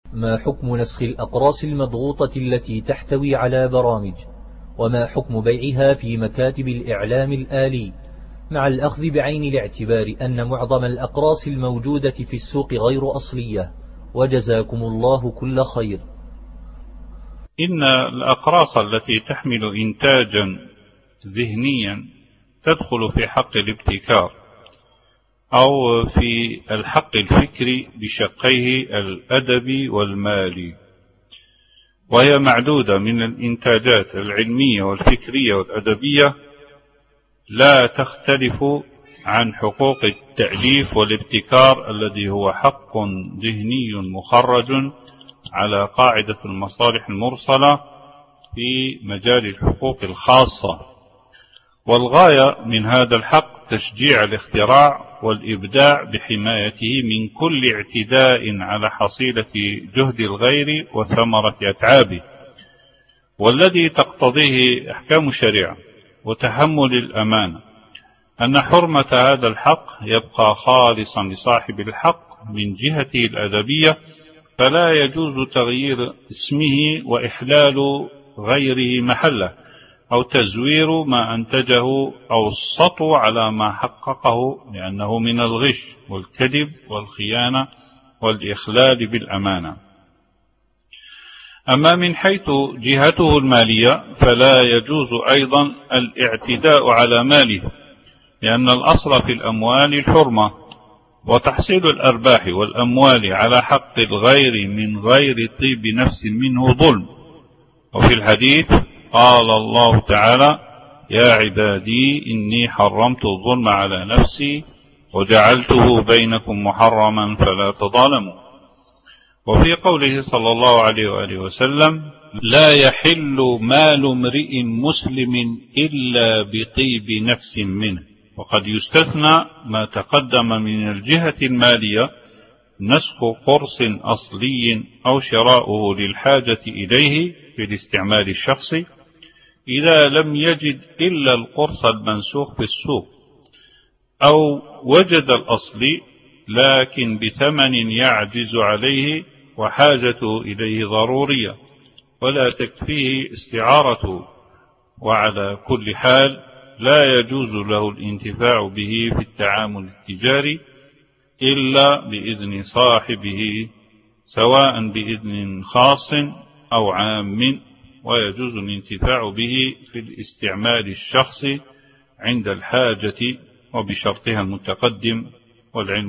ما حكم نسخ الأقراص المضغوطة التي تحتوي على برامج، وما حكم بيعها في مكاتب الإعلام الآلي، مع الأخذ بعين الاعتبار أن معظم الأقراص الموجودة في السوق غير أصلية، وجزاكم الله كل خير. إن الأقراص التي تحمل إنتاجا ذهنيا تدخل في حق الابتكار أو في الحق الفكري بشقيه الأدبي والمالي، وهي معدودة من الإنتاجات العلمية والفكرية والأدبية، لا تختلف عن حقوق التأليف والابتكار الذي هو حق ذهني مخرج على قاعدة المصالح المرسلة في مجال الحقوق الخاصة. والغاية من هذا الحق تشجيع الاختراع والإبداع بحمايته من كل اعتداء على حصيلة جهد الغير وثمرة أتعابه، والذي تقتضيه أحكام الشريعة وتحمل الأمانة أن حرمة هذا الحق يبقى خالصا لصاحب الحق من جهته الأدبية، فلا يجوز تغيير اسمه وإحلال غيره محله أو تزوير ما أنتجه أو السطو على ما حققه، لأنه من الغش والكذب والخيانة والإخلال بالأمانة. أما من حيث جهته المالية فلا يجوز أيضا الاعتداء على ماله، لأن الأصل في الأموال الحرمة، وتحصيل الأرباح والأموال على حق الغير من غير طيب نفس منه ظلم. وفي الحديث قال الله تعالى: يا عبادي إني حرمت الظلم على نفسي وجعلته بينكم محرما فلا تظالموا. وفي قوله صلى الله عليه وآله وسلم: لا يحل مال امرئ مسلم إلا بطيب نفس منه. وقد يستثنى ما تقدم من الجهة المالية، نسخ قرص أصلي أو شراؤه للحاجة إليه في الاستعمال الشخصي إذا لم يجد إلا القرص المنسوخ في السوق، أو وجد الأصلي لكن بثمن يعجز عليه وحاجته إليه ضرورية ولا تكفيه استعارته. وعلى كل حال لا يجوز له الانتفاع به في التعامل التجاري إلا بإذن صاحبه، سواء بإذن خاص أو عام، ويجوز الانتفاع به في الاستعمال الشخصي عند الحاجة وبشرطها المتقدم، والعلم